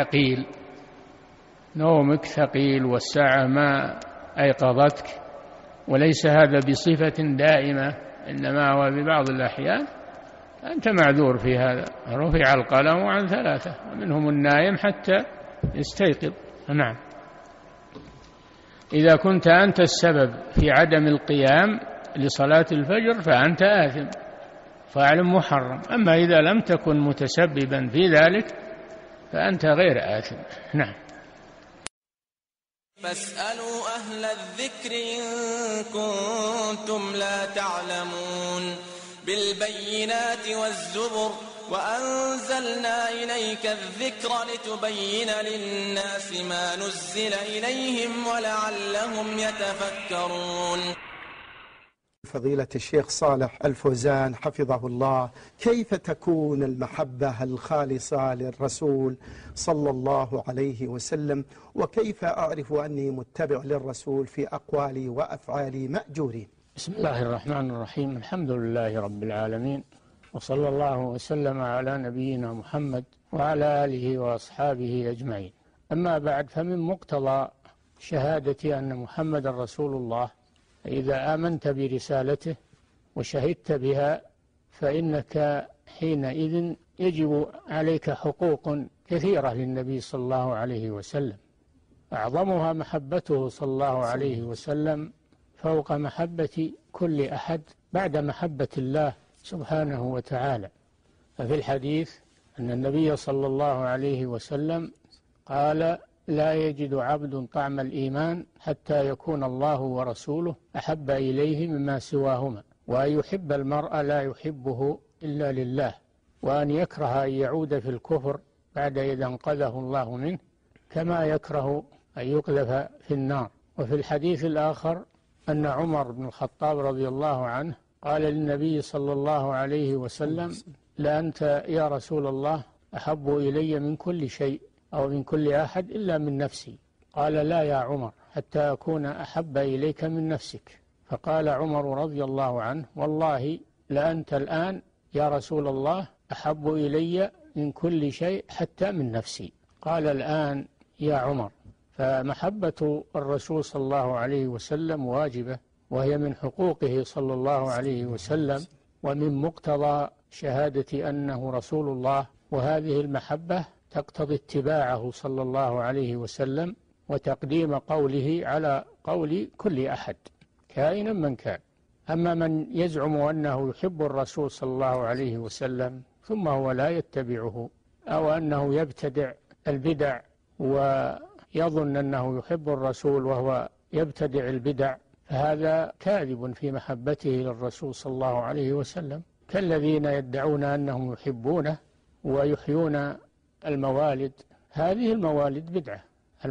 نومك ثقيل والساعة ما أيقظتك، وليس هذا بصفة دائمة إنما هو ببعض الأحيان، أنت معذور في هذا. رفع القلم عن 3 ومنهم النائم حتى يستيقظ. نعم. إذا كنت أنت السبب في عدم القيام لصلاة الفجر فأنت آثم، فاعل محرم. أما إذا لم تكن متسببا في ذلك فأنت غير آثم. نعم. فاسألوا أهل الذكر إن كنتم لا تعلمون. بالبينات والزبر وأنزلنا إليك الذكر لتبين للناس ما نزل إليهم ولعلهم يتفكرون. فضيلة الشيخ صالح الفوزان حفظه الله، كيف تكون المحبة الخالصة للرسول صلى الله عليه وسلم، وكيف أعرف أني متبع للرسول في أقوالي وأفعالي مأجورين؟ بسم الله الرحمن الرحيم، الحمد لله رب العالمين، وصلى الله وسلم على نبينا محمد وعلى آله وأصحابه أجمعين. أما بعد، فمن مقتضى شهادة أن محمد رسول الله إذا آمنت برسالته وشهدت بها فإنك حينئذ يجب عليك حقوق كثيرة للنبي صلى الله عليه وسلم، أعظمها محبته صلى الله عليه وسلم فوق محبة كل أحد بعد محبة الله سبحانه وتعالى. ففي الحديث أن النبي صلى الله عليه وسلم قال: لا يجد عبد طعم الإيمان حتى يكون الله ورسوله أحب إليه مما سواهما، وأن يحب المرء لا يحبه إلا لله، وأن يكره أن يعود في الكفر بعد إذا أنقذه الله منه، كما يكره أن يقذف في النار. وفي الحديث الآخر أن عمر بن الخطاب رضي الله عنه قال للنبي صلى الله عليه وسلم: لأنت يا رسول الله أحب إلي من كل شيء أو من كل أحد إلا من نفسي. قال: لا يا عمر، حتى أكون أحب إليك من نفسك. فقال عمر رضي الله عنه: والله لأنت الآن يا رسول الله أحب إلي من كل شيء حتى من نفسي. قال: الآن يا عمر. فمحبة الرسول صلى الله عليه وسلم واجبة، وهي من حقوقه صلى الله عليه وسلم، ومن مقتضى شهادة أنه رسول الله. وهذه المحبة تقتضي اتباعه صلى الله عليه وسلم وتقديم قوله على قول كل أحد كائنا من كان. أما من يزعم أنه يحب الرسول صلى الله عليه وسلم ثم هو لا يتبعه، أو أنه يبتدع البدع ويظن أنه يحب الرسول وهو يبتدع البدع، فهذا كاذب في محبته للرسول صلى الله عليه وسلم، كالذين يدعون أنهم يحبونه ويحيون الموالد. هذه الموالد بدعة.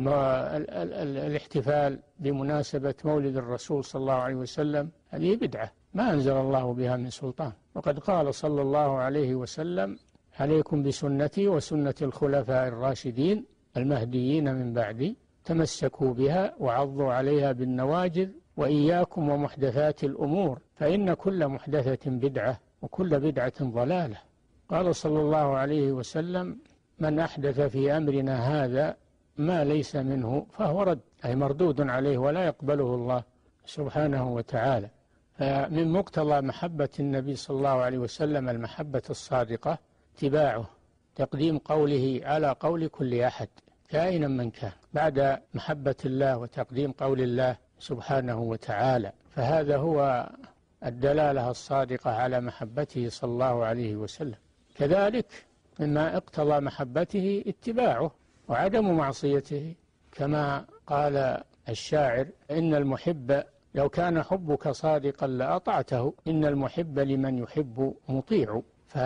الاحتفال بمناسبة مولد الرسول صلى الله عليه وسلم هذه بدعة ما أنزل الله بها من سلطان. وقد قال صلى الله عليه وسلم: عليكم بسنتي وسنة الخلفاء الراشدين المهديين من بعدي، تمسكوا بها وعضوا عليها بالنواجذ، وإياكم ومحدثات الأمور، فإن كل محدثة بدعة وكل بدعة ضلالة. قال صلى الله عليه وسلم: من أحدث في أمرنا هذا ما ليس منه فهو رد، أي مردود عليه ولا يقبله الله سبحانه وتعالى. فمن مقتضى محبة النبي صلى الله عليه وسلم المحبة الصادقة اتباعه، تقديم قوله على قول كل أحد كائنا من كان، بعد محبة الله وتقديم قول الله سبحانه وتعالى. فهذا هو الدلالة الصادقة على محبته صلى الله عليه وسلم. كذلك مما اقتضى محبته اتباعه وعدم معصيته، كما قال الشاعر: إن المحب لو كان حبك صادقا لأطعته، إن المحب لمن يحب مطيع.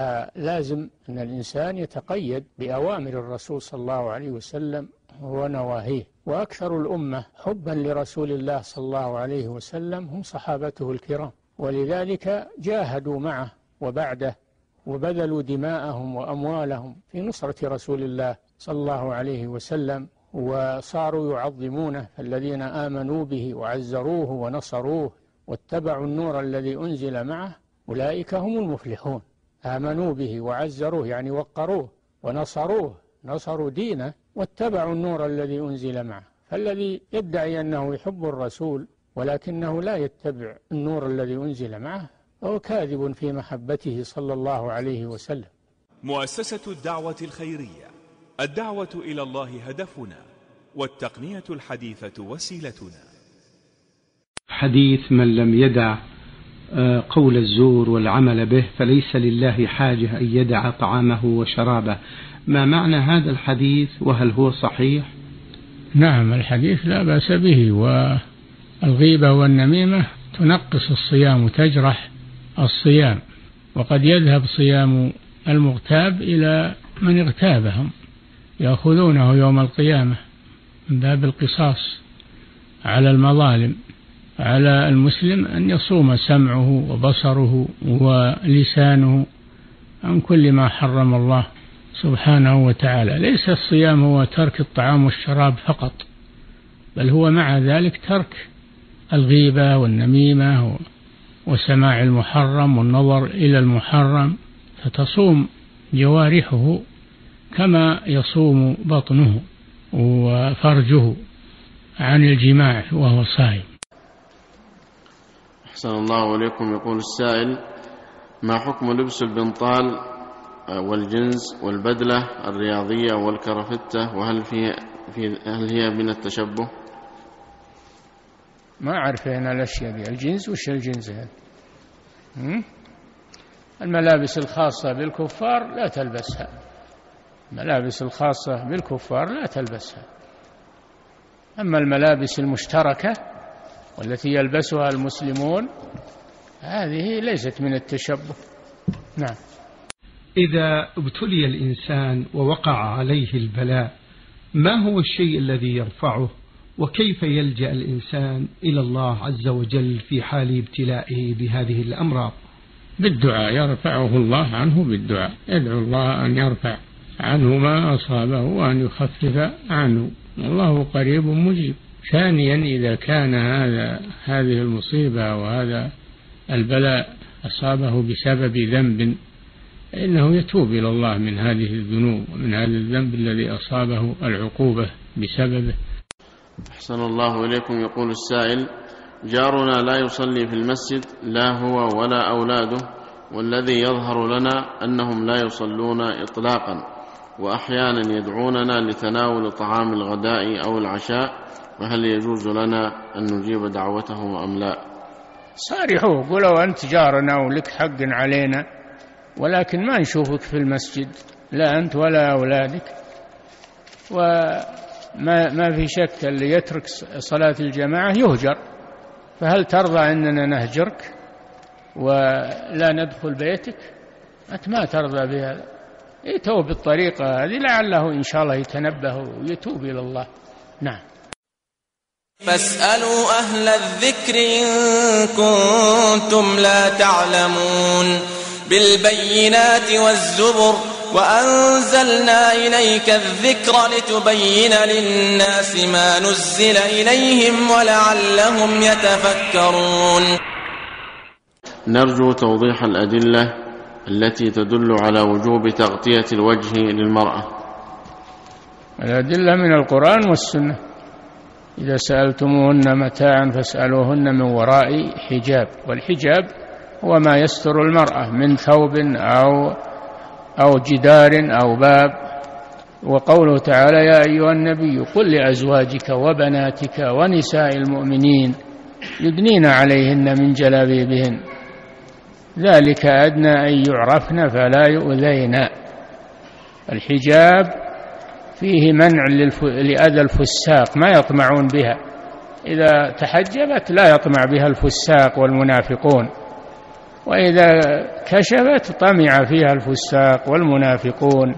فلازم أن الإنسان يتقيد بأوامر الرسول صلى الله عليه وسلم ونواهيه. وأكثر الأمة حبا لرسول الله صلى الله عليه وسلم هم صحابته الكرام، ولذلك جاهدوا معه وبعده وبذلوا دماءهم وأموالهم في نصرة رسول الله صلى الله عليه وسلم، وصاروا يعظمونه. فالذين آمنوا به وعزروه ونصروه واتبعوا النور الذي أنزل معه أولئك هم المفلحون. آمنوا به وعزروه يعني وقروه، ونصروه نصروا دينه، واتبعوا النور الذي أنزل معه. فالذي يدعي أنه يحب الرسول ولكنه لا يتبع النور الذي أنزل معه هو كاذب في محبته صلى الله عليه وسلم. مؤسسة الدعوة الخيرية، الدعوة إلى الله هدفنا، والتقنية الحديثة وسيلتنا. حديث: من لم يدع قول الزور والعمل به فليس لله حاجة أن يدع طعامه وشرابه. ما معنى هذا الحديث وهل هو صحيح؟ نعم، الحديث لا بأس به. والغيبة والنميمة تنقص الصيام وتجرح الصيام، وقد يذهب صيام المغتاب إلى من اغتابهم، يأخذونه يوم القيامة من باب القصاص على المظالم. على المسلم أن يصوم سمعه وبصره ولسانه عن كل ما حرم الله سبحانه وتعالى. ليس الصيام هو ترك الطعام والشراب فقط، بل هو مع ذلك ترك الغيبة والنميمة وسماع المحرم والنظر إلى المحرم، فتصوم جوارحه كما يصوم بطنه وفرجه عن الجماع وهو صائم. أحسن الله إليكم. يقول السائل: ما حكم لبس البنطال والجنز والبدلة الرياضية والكرافتة، وهل هل هي من التشبه؟ ما أعرف أنا الأشياء دي. الجنس وش الجنس هذا؟ الملابس الخاصة بالكفار لا تلبسها، الملابس الخاصة بالكفار لا تلبسها. أما الملابس المشتركة والتي يلبسها المسلمون هذه ليست من التشبه. نعم. إذا ابتلي الإنسان ووقع عليه البلاء، ما هو الشيء الذي يرفعه، وكيف يلجأ الإنسان إلى الله عز وجل في حال ابتلائه بهذه الأمراض؟ بالدعاء، يرفعه الله عنه بالدعاء، يدعو الله أن يرفع عنه ما أصابه وأن يخفف عنه، الله قريب مجيب. ثانيا، إذا كان هذه المصيبة وهذا البلاء أصابه بسبب ذنب، إنه يتوب إلى الله من هذه الذنوب ومن هذا الذنب الذي أصابه العقوبة بسببه. أحسن الله إليكم. يقول السائل: جارنا لا يصلي في المسجد، لا هو ولا أولاده، والذي يظهر لنا أنهم لا يصلون إطلاقا، وأحيانا يدعوننا لتناول طعام الغداء أو العشاء، فهل يجوز لنا أن نجيب دعوتهم أم لا؟ صارحوه، قولوا أنت جارنا ولك حق علينا، ولكن ما نشوفك في المسجد، لا أنت ولا أولادك. وما في شك اللي يترك صلاة الجماعة يهجر، فهل ترضى أننا نهجرك ولا ندخل بيتك؟ أنت ما ترضى بهذا. يتوب بالطريقة هذه لعله إن شاء الله يتنبه ويتوب إلى الله. نعم. فاسألوا أهل الذكر إن كنتم لا تعلمون. بالبينات والزبر وأنزلنا إليك الذكر لتبين للناس ما نزل إليهم ولعلهم يتفكرون. نرجو توضيح الأدلة التي تدل على وجوب تغطية الوجه للمرأة. الأدلة من القرآن والسنة. إذا سألتموهن متاعا فاسألوهن من وراء حجاب، والحجاب هو ما يستر المرأة من ثوب أو جدار أو باب. وقوله تعالى: يا أيها النبي قل لأزواجك وبناتك ونساء المؤمنين يدنين عليهن من جلابيبهن ذلك أدنى أن يعرفن فلا يؤذين. الحجاب فيه منع لأذى الفساق، ما يطمعون بها، إذا تحجبت لا يطمع بها الفساق والمنافقون، وإذا كشفت طمع فيها الفساق والمنافقون.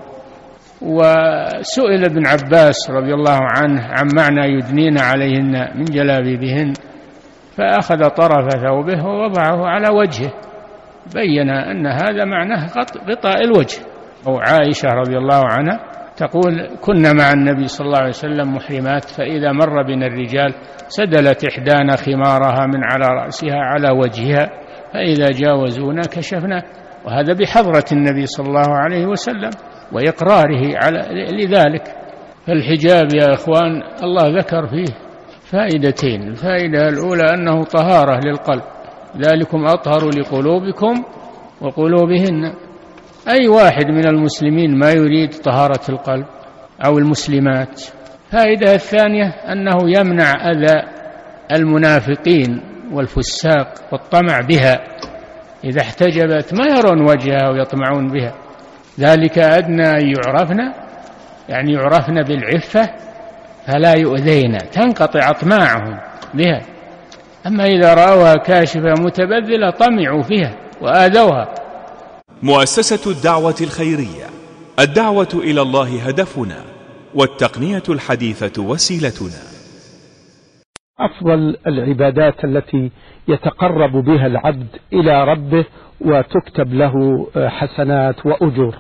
وسئل ابن عباس رضي الله عنه عن معنى يدنين عليهن من جلابيبهن، فأخذ طرف ثوبه ووضعه على وجهه، بين أن هذا معناه غطاء الوجه. وعائشة رضي الله عنها تقول: كنا مع النبي صلى الله عليه وسلم محرمات، فإذا مر بنا الرجال سدلت إحدانا خمارها من على رأسها على وجهها، فإذا جاوزونا كشفنا. وهذا بحضرة النبي صلى الله عليه وسلم وإقراره لذلك. فالحجاب يا إخوان الله ذكر فيه فائدتين. الفائدة الأولى أنه طهارة للقلب، ذلكم أطهر لقلوبكم وقلوبهن. أي واحد من المسلمين ما يريد طهارة القلب أو المسلمات. فائدة الثانية أنه يمنع أذى المنافقين والفساق والطمع بها، إذا احتجبت ما يرون وجهها ويطمعون بها. ذلك أدنى أن يعرفن، يعني يعرفن بالعفة فلا يؤذين، تنقطع أطماعهم بها. أما إذا رأوها كاشفة متبذلة طمعوا فيها وآذوها. مؤسسة الدعوة الخيرية، الدعوة إلى الله هدفنا، والتقنية الحديثة وسيلتنا. أفضل العبادات التي يتقرب بها العبد إلى ربه وتكتب له حسنات وأجور.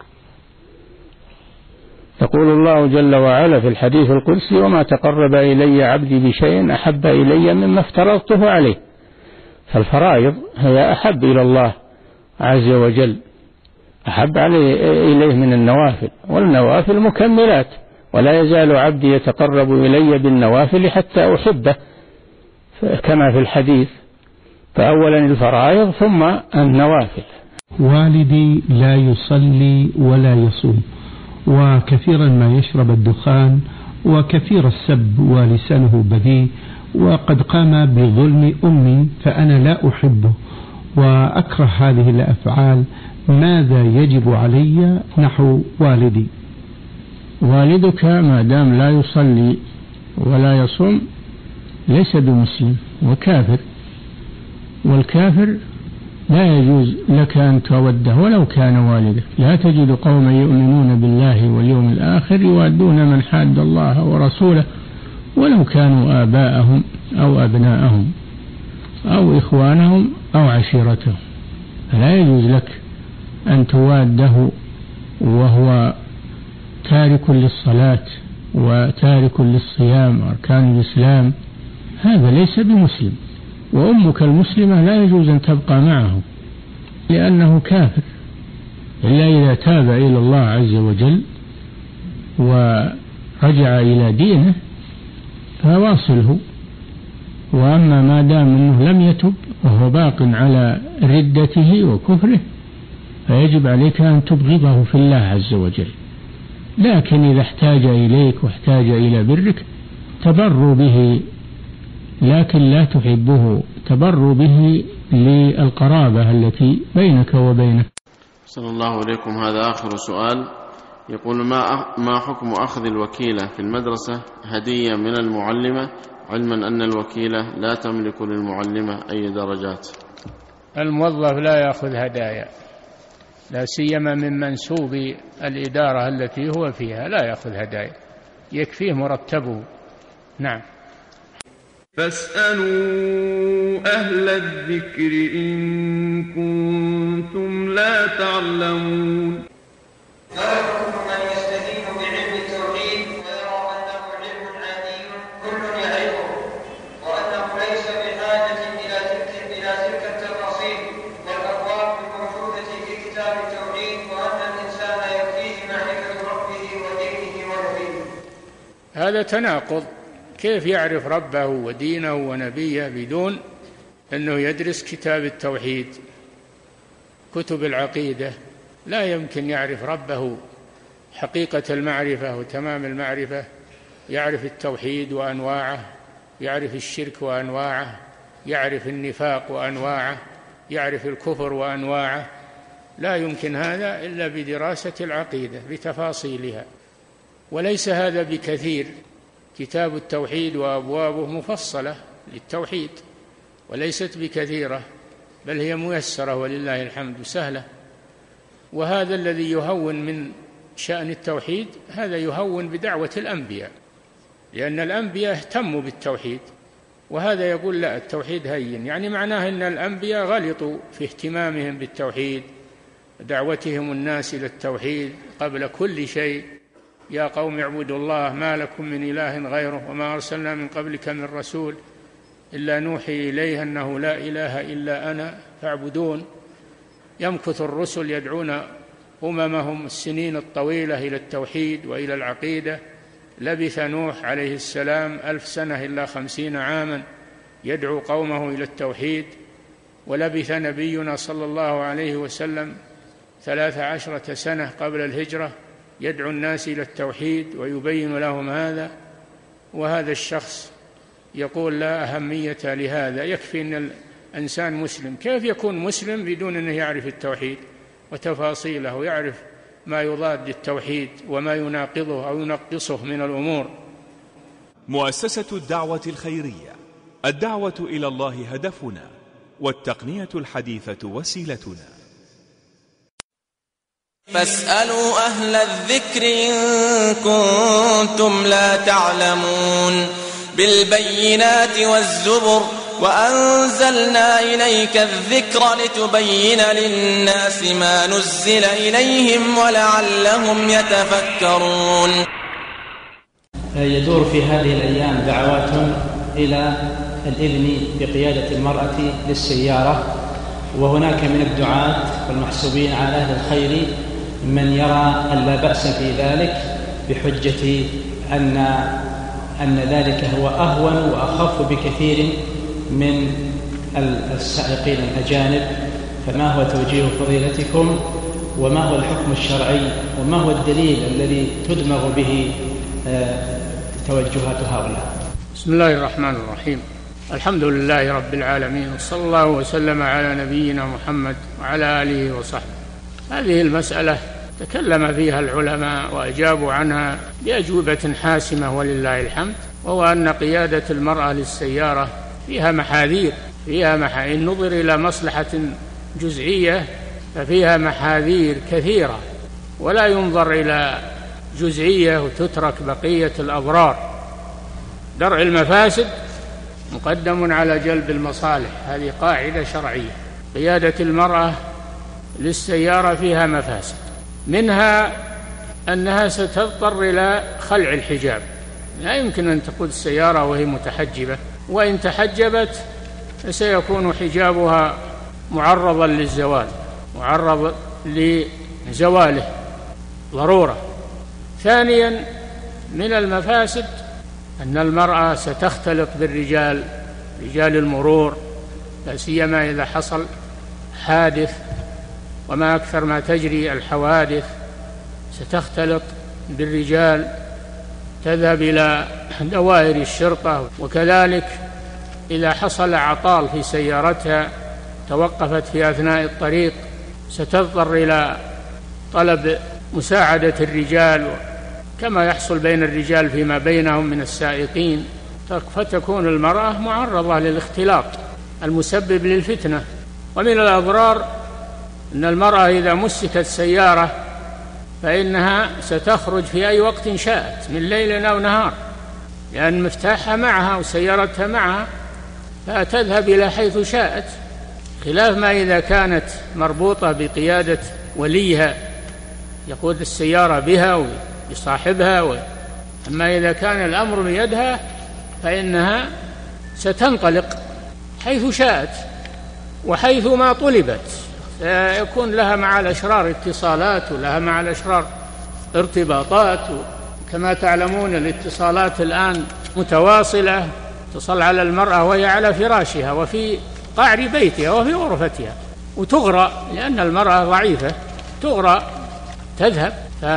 يقول الله جل وعلا في الحديث القدسي: وما تقرب إلي عبدي بشيء أحب إلي مما افترضته عليه. فالفرائض هي أحب إلى الله عز وجل، أحب إليه من النوافل، والنوافل مكملات، ولا يزال عبدي يتقرب إلي بالنوافل حتى أحبه كما في الحديث. فأولا الفرائض ثم النوافل. والدي لا يصلي ولا يصوم، وكثيرا ما يشرب الدخان، وكثير السب ولسانه بذيء، وقد قام بظلم أمي فأنا لا أحبه وأكره هذه الأفعال ماذا يجب علي نحو والدي؟ والدك ما دام لا يصلي ولا يصوم ليس بمسلم وكافر، والكافر لا يجوز لك أن توده ولو كان والدك. لا تجد قوما يؤمنون بالله واليوم الآخر يوادون من حاد الله ورسوله ولو كانوا آباءهم أو أبناءهم أو إخوانهم أو عشيرتهم. فلا يجوز لك أن تواده وهو تارك للصلاة وتارك للصيام وأركان الإسلام، هذا ليس بمسلم. وأمك المسلمة لا يجوز أن تبقى معه لأنه كافر، إلا إذا تاب إلى الله عز وجل ورجع إلى دينه فواصله. وأما ما دام أنه لم يتب وهو باق على ردته وكفره فيجب عليك أن تبغضه في الله عز وجل. لكن إذا احتاج إليك واحتاج إلى برك تبر به، لكن لا تحبه، تبر به للقرابة التي بينك وبينه. صلى الله عليكم. هذا آخر سؤال، يقول ما حكم أخذ الوكيلة في المدرسة هدية من المعلمة، علما أن الوكيلة لا تملك للمعلمة أي درجات؟ الموظف لا يأخذ هدايا، لا سيما من منسوب الإدارة التي هو فيها، لا يأخذ هدايا، يكفيه مرتبه. نعم. فاسألوا أهل الذكر إن كنتم لا تعلمون. ما حكم من يستدين بعلم التوحيد ويرى أنه علم عادي كل يعرفه، وأنه ليس بحاجة إلى تلك التفاصيل والأبواب الموجودة في كتاب التوحيد، وأن الإنسان يكفيه معرفة ربه ودينه ونبيه؟ هذا تناقض. كيف يعرف ربه ودينه ونبيه بدون أنه يدرس كتاب التوحيد؟ كتب العقيدة لا يمكن يعرف ربه حقيقة المعرفة وتمام المعرفة، يعرف التوحيد وأنواعه، يعرف الشرك وأنواعه، يعرف النفاق وأنواعه، يعرف الكفر وأنواعه. لا يمكن هذا إلا بدراسة العقيدة بتفاصيلها، وليس هذا بكثير. كتاب التوحيد وأبوابه مفصلة للتوحيد وليست بكثيرة، بل هي ميسرة ولله الحمد سهلة. وهذا الذي يهون من شأن التوحيد هذا يهون بدعوة الأنبياء، لأن الأنبياء اهتموا بالتوحيد، وهذا يقول لا التوحيد هين، يعني معناه أن الأنبياء غلطوا في اهتمامهم بالتوحيد، دعوتهم الناس إلى التوحيد قبل كل شيء. يا قوم اعبدوا الله ما لكم من إله غيره وما أرسلنا من قبلك من رسول إلا نوحي إليه أنه لا إله إلا أنا فاعبدون. يمكث الرسل يدعون أممهم السنين الطويلة إلى التوحيد وإلى العقيدة. لبث نوح عليه السلام 1000 سنة إلا 50 عاما يدعو قومه إلى التوحيد، ولبث نبينا صلى الله عليه وسلم 13 سنة قبل الهجرة يدعو الناس إلى التوحيد ويبين لهم هذا. وهذا الشخص يقول لا أهمية لهذا، يكفي أن الإنسان مسلم. كيف يكون مسلم بدون أنه يعرف التوحيد وتفاصيله ويعرف ما يضاد التوحيد وما يناقضه أو ينقصه من الأمور؟ مؤسسة الدعوة الخيرية، الدعوة إلى الله هدفنا، والتقنية الحديثة وسيلتنا. فاسألوا أهل الذكر إن كنتم لا تعلمون. بالبينات والزبر وأنزلنا إليك الذكر لتبين للناس ما نزل إليهم ولعلهم يتفكرون. يدور في هذه الأيام دعوات إلى الإذن بقيادة المرأة للسيارة، وهناك من الدعاة والمحسوبين على أهل الخير من يرى أن لا بأس في ذلك بحجة أن ذلك هو أهون وأخف بكثير من السائقين الأجانب. فما هو توجيه فضيلتكم، وما هو الحكم الشرعي، وما هو الدليل الذي تدمغ به توجهات هؤلاء؟ بسم الله الرحمن الرحيم. الحمد لله رب العالمين، وصلى الله وسلم على نبينا محمد وعلى آله وصحبه. هذه المسألة تكلم فيها العلماء وأجابوا عنها بأجوبة حاسمة ولله الحمد، وهو أن قيادة المرأة للسيارة فيها محاذير، إن نظر إلى مصلحة جزئية ففيها محاذير كثيرة، ولا ينظر إلى جزئية وتترك بقية الأضرار. درء المفاسد مقدم على جلب المصالح، هذه قاعدة شرعية. قيادة المرأة للسيارة فيها مفاسد، منها أنها ستضطر إلى خلع الحجاب، لا يمكن أن تقود السيارة وهي متحجبة، وإن تحجبت سيكون حجابها معرضا للزوال، معرض لزواله ضرورة. ثانيا من المفاسد أن المرأة ستختلط بالرجال، رجال المرور، لا سيما إذا حصل حادث، وما أكثر ما تجري الحوادث، ستختلط بالرجال، تذهب إلى دوائر الشرطة، وكذلك إذا حصل عطال في سيارتها توقفت في أثناء الطريق ستضطر إلى طلب مساعدة الرجال، كما يحصل بين الرجال فيما بينهم من السائقين، فتكون المرأة معرضة للاختلاط المسبب للفتنة. ومن الأضرار أن المرأة إذا مسكت سيارة فإنها ستخرج في أي وقت شاءت من ليل أو نهار، لأن مفتاحها معها وسيارتها معها، فتذهب إلى حيث شاءت، خلاف ما إذا كانت مربوطة بقيادة وليها يقود السيارة بها ويصاحبها. أما إذا كان الأمر بيدها فإنها ستنطلق حيث شاءت وحيث ما طلبت، يكون لها مع الأشرار اتصالات ولها مع الأشرار ارتباطات. كما تعلمون الاتصالات الآن متواصلة، تصل على المرأة وهي على فراشها وفي قعر بيتها وفي غرفتها، وتغرى لأن المرأة ضعيفة، تغرى تذهب.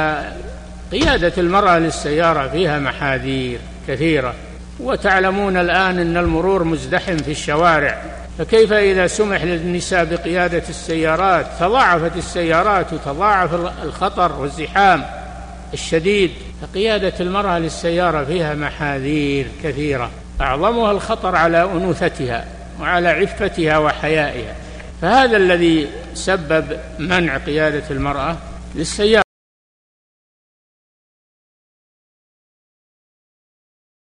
فقيادة المرأة للسيارة فيها محاذير كثيرة، وتعلمون الآن أن المرور مزدحم في الشوارع، فكيف إذا سمح للنساء بقيادة السيارات؟ تضاعفت السيارات وتضاعف الخطر والزحام الشديد. فقيادة المرأة للسيارة فيها محاذير كثيرة، أعظمها الخطر على أنوثتها وعلى عفتها وحيائها، فهذا الذي سبب منع قيادة المرأة للسيارة.